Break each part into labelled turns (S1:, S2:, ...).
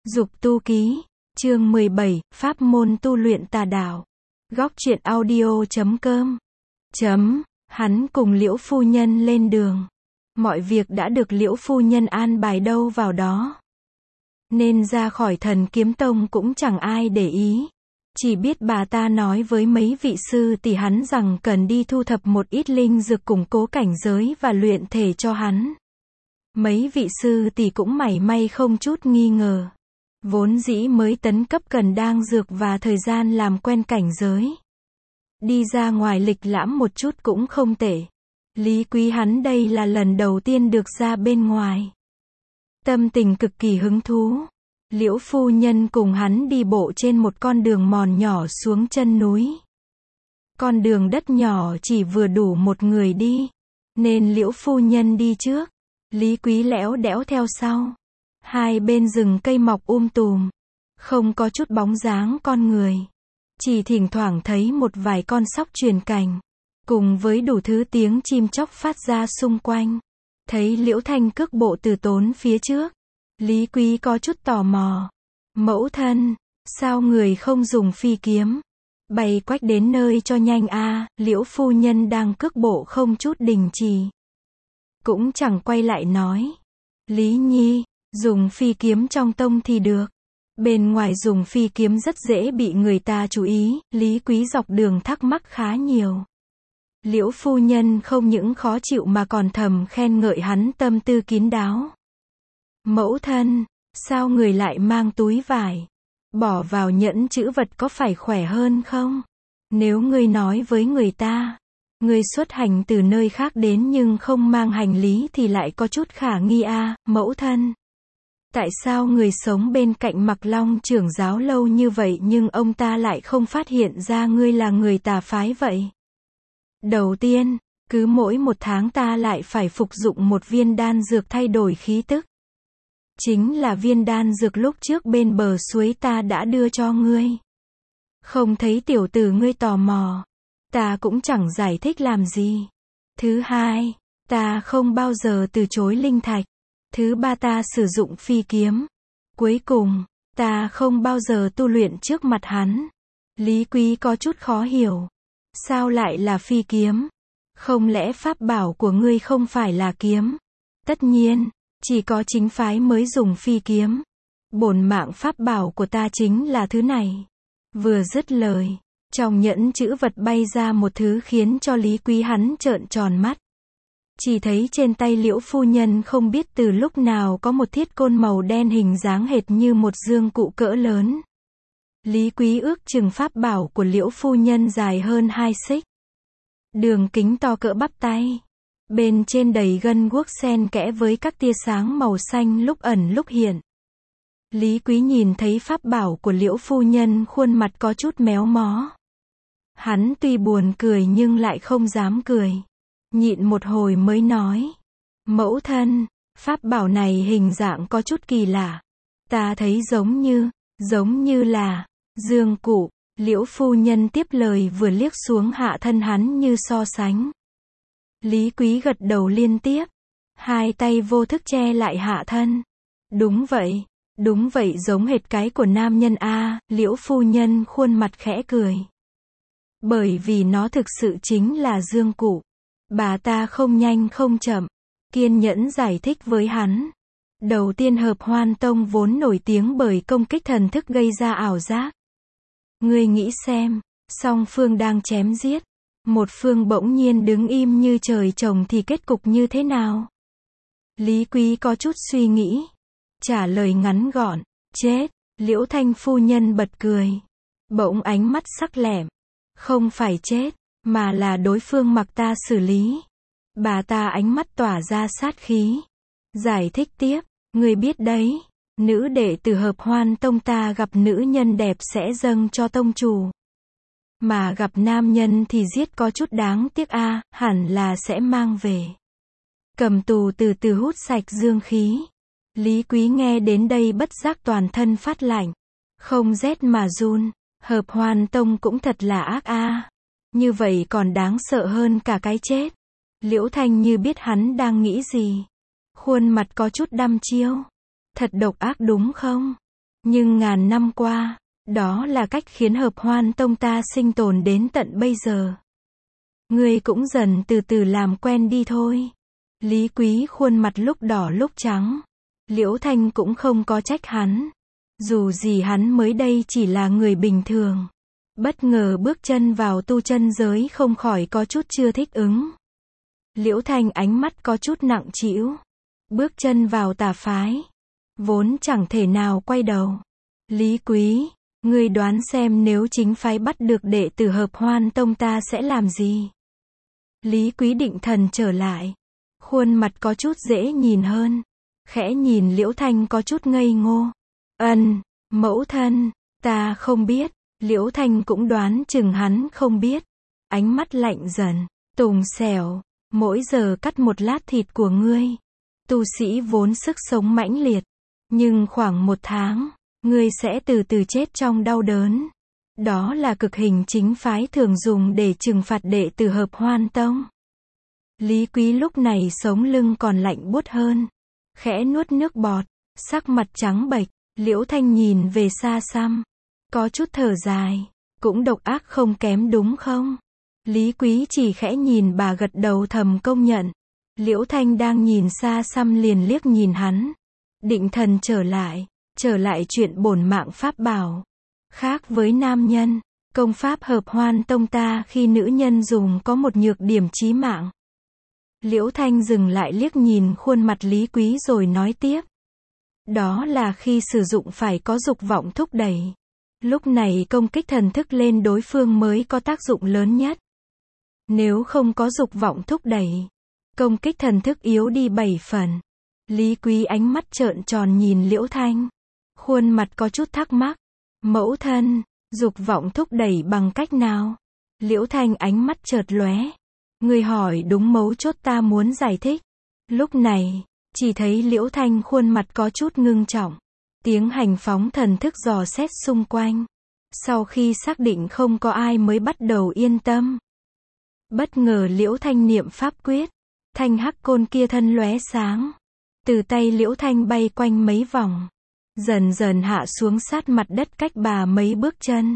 S1: Dục tu ký, chương 17, pháp môn tu luyện tà đạo. Góc truyện audio.com. Hắn cùng Liễu phu nhân lên đường. Mọi việc đã được Liễu phu nhân an bài đâu vào đó. Nên ra khỏi Thần Kiếm Tông cũng chẳng ai để ý. Chỉ biết bà ta nói với mấy vị sư tỷ hắn rằng cần đi thu thập một ít linh dược củng cố cảnh giới và luyện thể cho hắn. Mấy vị sư tỷ cũng mảy may không chút nghi ngờ. Vốn dĩ mới tấn cấp cần đang dược và thời gian làm quen cảnh giới. Đi ra ngoài lịch lãm một chút cũng không tệ. Lý Quý hắn đây là lần đầu tiên được ra bên ngoài. Tâm tình cực kỳ hứng thú. Liễu phu nhân cùng hắn đi bộ trên một con đường mòn nhỏ xuống chân núi. Con đường đất nhỏ chỉ vừa đủ một người đi. Nên Liễu phu nhân đi trước. Lý Quý lẽo đẽo theo sau. Hai bên rừng cây mọc tùm. Không có chút bóng dáng con người. Chỉ thỉnh thoảng thấy một vài con sóc truyền cành. Cùng với đủ thứ tiếng chim chóc phát ra xung quanh. Thấy Liễu Thanh cước bộ từ tốn phía trước. Lý Quý có chút tò mò. Mẫu thân, sao người không dùng phi kiếm? Bay quách đến nơi cho nhanh a. Liễu phu nhân đang cước bộ không chút đình trì. Cũng chẳng quay lại nói. Lý Nhi, dùng phi kiếm trong tông thì được. Bên ngoài dùng phi kiếm rất dễ bị người ta chú ý. Lý Quý dọc đường thắc mắc khá nhiều. Liễu phu nhân không những khó chịu mà còn thầm khen ngợi hắn tâm tư kín đáo. Mẫu thân, sao người lại mang túi vải? Bỏ vào nhẫn trữ vật có phải khỏe hơn không? Nếu ngươi nói với người ta, ngươi xuất hành từ nơi khác đến nhưng không mang hành lý thì lại có chút khả nghi a, mẫu thân. Tại sao người sống bên cạnh Mặc Long trưởng giáo lâu như vậy nhưng ông ta lại không phát hiện ra ngươi là người tà phái vậy? Đầu tiên, cứ mỗi một tháng ta lại phải phục dụng một viên đan dược thay đổi khí tức. Chính là viên đan dược lúc trước bên bờ suối ta đã đưa cho ngươi. Không thấy tiểu tử ngươi tò mò. Ta cũng chẳng giải thích làm gì. Thứ hai, ta không bao giờ từ chối linh thạch. Thứ ba ta sử dụng phi kiếm. Cuối cùng, ta không bao giờ tu luyện trước mặt hắn. Lý Quý có chút khó hiểu. Sao lại là phi kiếm? Không lẽ pháp bảo của ngươi không phải là kiếm? Tất nhiên, chỉ có chính phái mới dùng phi kiếm. Bổn mạng pháp bảo của ta chính là thứ này. Vừa dứt lời, trong nhẫn trữ vật bay ra một thứ khiến cho Lý Quý hắn trợn tròn mắt. Chỉ thấy trên tay Liễu phu nhân không biết từ lúc nào có một thiết côn màu đen hình dáng hệt như một dương cụ cỡ lớn. Lý Quý ước chừng pháp bảo của Liễu phu nhân dài hơn 2 xích. Đường kính to cỡ bắp tay. Bên trên đầy gân guốc xen kẽ với các tia sáng màu xanh lúc ẩn lúc hiện. Lý Quý nhìn thấy pháp bảo của Liễu phu nhân khuôn mặt có chút méo mó. Hắn tuy buồn cười nhưng lại không dám cười. Nhịn một hồi mới nói. Mẫu thân, pháp bảo này hình dạng có chút kỳ lạ. Ta thấy giống như là dương cụ. Liễu phu nhân tiếp lời vừa liếc xuống hạ thân hắn như so sánh. Lý Quý gật đầu liên tiếp. Hai tay vô thức che lại hạ thân. Đúng vậy giống hệt cái của nam nhân a. Liễu phu nhân khuôn mặt khẽ cười. Bởi vì nó thực sự chính là dương cụ. Bà ta không nhanh không chậm, kiên nhẫn giải thích với hắn. Đầu tiên Hợp Hoan Tông vốn nổi tiếng bởi công kích thần thức gây ra ảo giác. Ngươi nghĩ xem, song phương đang chém giết. Một phương bỗng nhiên đứng im như trời trồng thì kết cục như thế nào? Lý Quý có chút suy nghĩ. Trả lời ngắn gọn, chết. Liễu Thanh phu nhân bật cười. Bỗng ánh mắt sắc lẹm. Không phải chết, mà là đối phương mặc ta xử lý. Bà ta ánh mắt tỏa ra sát khí. Giải thích tiếp, ngươi biết đấy, nữ đệ tử Hợp Hoan Tông ta gặp nữ nhân đẹp sẽ dâng cho tông chủ. Mà gặp nam nhân thì giết có chút đáng tiếc a, hẳn là sẽ mang về. Cầm tù từ từ hút sạch dương khí. Lý Quý nghe đến đây bất giác toàn thân phát lạnh. Không rét mà run, Hợp Hoan Tông cũng thật là ác a. Như vậy còn đáng sợ hơn cả cái chết. Liễu Thanh như biết hắn đang nghĩ gì. Khuôn mặt có chút đăm chiêu. Thật độc ác đúng không? Nhưng ngàn năm qua, đó là cách khiến Hợp Hoan Tông ta sinh tồn đến tận bây giờ. Ngươi cũng dần từ từ làm quen đi thôi. Lý Quý khuôn mặt lúc đỏ lúc trắng. Liễu Thanh cũng không có trách hắn. Dù gì hắn mới đây chỉ là người bình thường. Bất ngờ bước chân vào tu chân giới không khỏi có chút chưa thích ứng. Liễu Thanh ánh mắt có chút nặng trĩu. Bước chân vào tà phái. Vốn chẳng thể nào quay đầu. Lý Quý, ngươi đoán xem nếu chính phái bắt được đệ tử Hợp Hoan Tông ta sẽ làm gì? Lý Quý định thần trở lại. Khuôn mặt có chút dễ nhìn hơn. Khẽ nhìn Liễu Thanh có chút ngây ngô. Mẫu thân, ta không biết. Liễu Thanh cũng đoán chừng hắn không biết. Ánh mắt lạnh dần. Tùng xẻo, mỗi giờ cắt một lát thịt của ngươi. Tu sĩ vốn sức sống mãnh liệt. Nhưng khoảng 1 tháng, ngươi sẽ từ từ chết trong đau đớn. Đó là cực hình chính phái thường dùng để trừng phạt đệ tử Hợp Hoan Tông. Lý Quý lúc này sống lưng còn lạnh buốt hơn. Khẽ nuốt nước bọt, sắc mặt trắng bệch. Liễu Thanh nhìn về xa xăm. Có chút thở dài. Cũng độc ác không kém đúng không? Lý Quý chỉ khẽ nhìn bà gật đầu thầm công nhận. Liễu Thanh đang nhìn xa xăm liền liếc nhìn hắn. Định thần trở lại chuyện bổn mạng pháp bảo. Khác với nam nhân, công pháp Hợp Hoan Tông ta khi nữ nhân dùng có một nhược điểm chí mạng. Liễu Thanh dừng lại liếc nhìn khuôn mặt Lý Quý rồi nói tiếp. Đó là khi sử dụng phải có dục vọng thúc đẩy. Lúc này công kích thần thức lên đối phương mới có tác dụng lớn nhất. Nếu không có dục vọng thúc đẩy, công kích thần thức yếu đi 7 phần. Lý Quý ánh mắt trợn tròn nhìn Liễu Thanh. Khuôn mặt có chút thắc mắc. Mẫu thân, dục vọng thúc đẩy bằng cách nào? Liễu Thanh ánh mắt chợt lóe. Người hỏi đúng mấu chốt ta muốn giải thích. Lúc này, chỉ thấy Liễu Thanh khuôn mặt có chút ngưng trọng. Tiếng hành phóng thần thức dò xét xung quanh. Sau khi xác định không có ai mới bắt đầu yên tâm. Bất ngờ Liễu Thanh niệm pháp quyết. Thanh hắc côn kia thân lóe sáng. Từ tay Liễu Thanh bay quanh mấy vòng. Dần dần hạ xuống sát mặt đất cách bà mấy bước chân.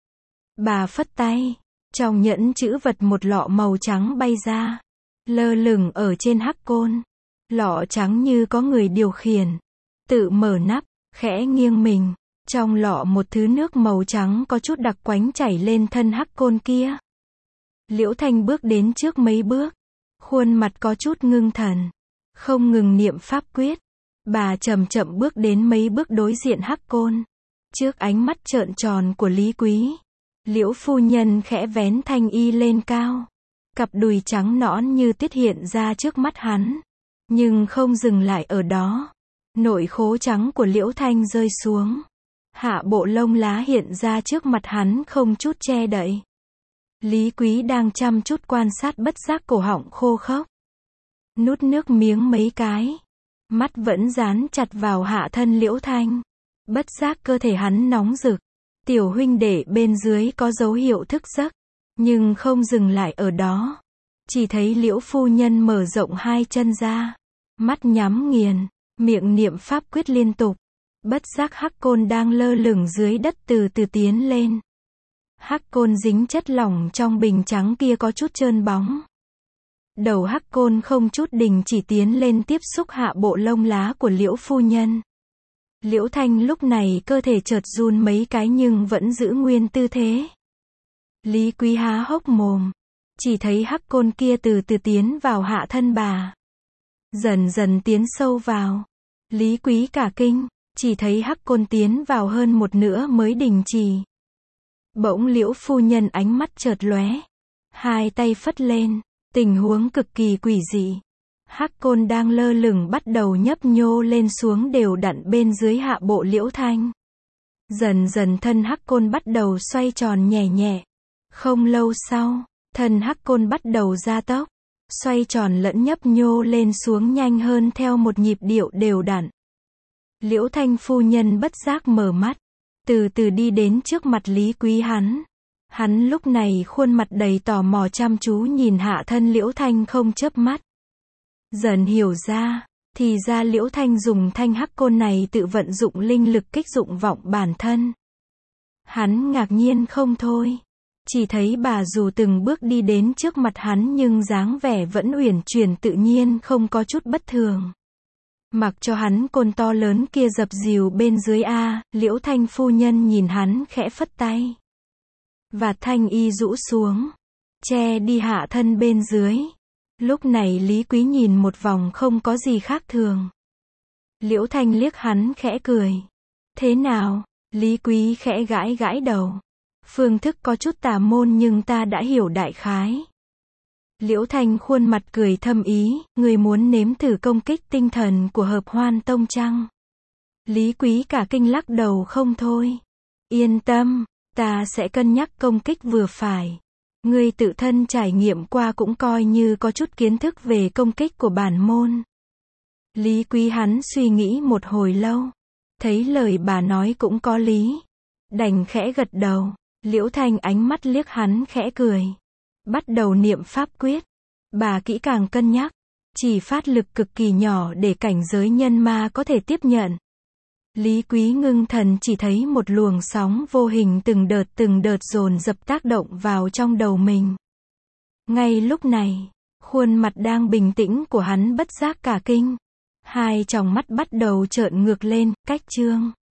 S1: Bà phất tay. Trong nhẫn chữ vật một lọ màu trắng bay ra. Lơ lửng ở trên hắc côn. Lọ trắng như có người điều khiển. Tự mở nắp, khẽ nghiêng mình. Trong lọ một thứ nước màu trắng có chút đặc quánh chảy lên thân hắc côn kia. Liễu Thanh bước đến trước mấy bước. Khuôn mặt có chút ngưng thần. Không ngừng niệm pháp quyết. Bà chậm chậm bước đến mấy bước đối diện hắc côn. Trước ánh mắt trợn tròn của Lý Quý. Liễu phu nhân khẽ vén thanh y lên cao. Cặp đùi trắng nõn như tiết hiện ra trước mắt hắn. Nhưng không dừng lại ở đó. Nội khố trắng của Liễu Thanh rơi xuống. Hạ bộ lông lá hiện ra trước mặt hắn không chút che đậy. Lý Quý đang chăm chút quan sát bất giác cổ họng khô khốc. Nuốt nước miếng mấy cái. Mắt vẫn dán chặt vào hạ thân Liễu Thanh. Bất giác cơ thể hắn nóng rực. Tiểu huynh đệ bên dưới có dấu hiệu thức giấc. Nhưng không dừng lại ở đó. Chỉ thấy Liễu phu nhân mở rộng hai chân ra. Mắt nhắm nghiền. Miệng niệm pháp quyết liên tục. Bất giác hắc côn đang lơ lửng dưới đất từ từ tiến lên. Hắc côn dính chất lỏng trong bình trắng kia có chút trơn bóng. Đầu hắc côn không chút đình chỉ tiến lên tiếp xúc hạ bộ lông lá của Liễu phu nhân. Liễu Thanh lúc này cơ thể chợt run mấy cái nhưng vẫn giữ nguyên tư thế. Lý Quý há hốc mồm. Chỉ thấy hắc côn kia từ từ tiến vào hạ thân bà. Dần dần tiến sâu vào. Lý Quý cả kinh. Chỉ thấy hắc côn tiến vào hơn một nửa mới đình chỉ. Bỗng Liễu phu nhân ánh mắt chợt lóe. Hai tay phất lên. Tình huống cực kỳ quỷ dị. Hắc côn đang lơ lửng bắt đầu nhấp nhô lên xuống đều đặn bên dưới hạ bộ Liễu Thanh. Dần dần thân hắc côn bắt đầu xoay tròn nhẹ nhẹ. Không lâu sau, thân hắc côn bắt đầu gia tốc. Xoay tròn lẫn nhấp nhô lên xuống nhanh hơn theo một nhịp điệu đều đặn. Liễu Thanh phu nhân bất giác mở mắt. Từ từ đi đến trước mặt Lý Quý hắn. Hắn lúc này khuôn mặt đầy tò mò chăm chú nhìn hạ thân Liễu Thanh không chớp mắt. Dần hiểu ra, Thì ra Liễu Thanh dùng thanh hắc côn này tự vận dụng linh lực kích dụng vọng bản thân. Hắn ngạc nhiên không thôi. Chỉ thấy bà dù từng bước đi đến trước mặt hắn nhưng dáng vẻ vẫn uyển chuyển tự nhiên không có chút bất thường. Mặc cho hắn côn to lớn kia dập dìu bên dưới Liễu Thanh phu nhân nhìn hắn khẽ phất tay. Và thanh y rũ xuống, che đi hạ thân bên dưới. Lúc này Lý Quý nhìn một vòng không có gì khác thường. Liễu Thanh liếc hắn khẽ cười. Thế nào? Lý Quý khẽ gãi gãi đầu. Phương thức có chút tà môn nhưng ta đã hiểu đại khái. Liễu Thanh khuôn mặt cười thâm ý, người muốn nếm thử công kích tinh thần của Hợp Hoan Tông chăng? Lý Quý cả kinh lắc đầu không thôi. Yên tâm, ta sẽ cân nhắc công kích vừa phải. Ngươi tự thân trải nghiệm qua cũng coi như có chút kiến thức về công kích của bản môn. Lý Quý hắn suy nghĩ một hồi lâu. Thấy lời bà nói cũng có lý. Đành khẽ gật đầu. Liễu Thanh ánh mắt liếc hắn khẽ cười. Bắt đầu niệm pháp quyết. Bà kỹ càng cân nhắc. Chỉ phát lực cực kỳ nhỏ để cảnh giới nhân ma có thể tiếp nhận. Lý Quý ngưng thần chỉ thấy một luồng sóng vô hình từng đợt dồn dập tác động vào trong đầu mình. Ngay lúc này, khuôn mặt đang bình tĩnh của hắn bất giác cả kinh. Hai tròng mắt bắt đầu trợn ngược lên, cách chương.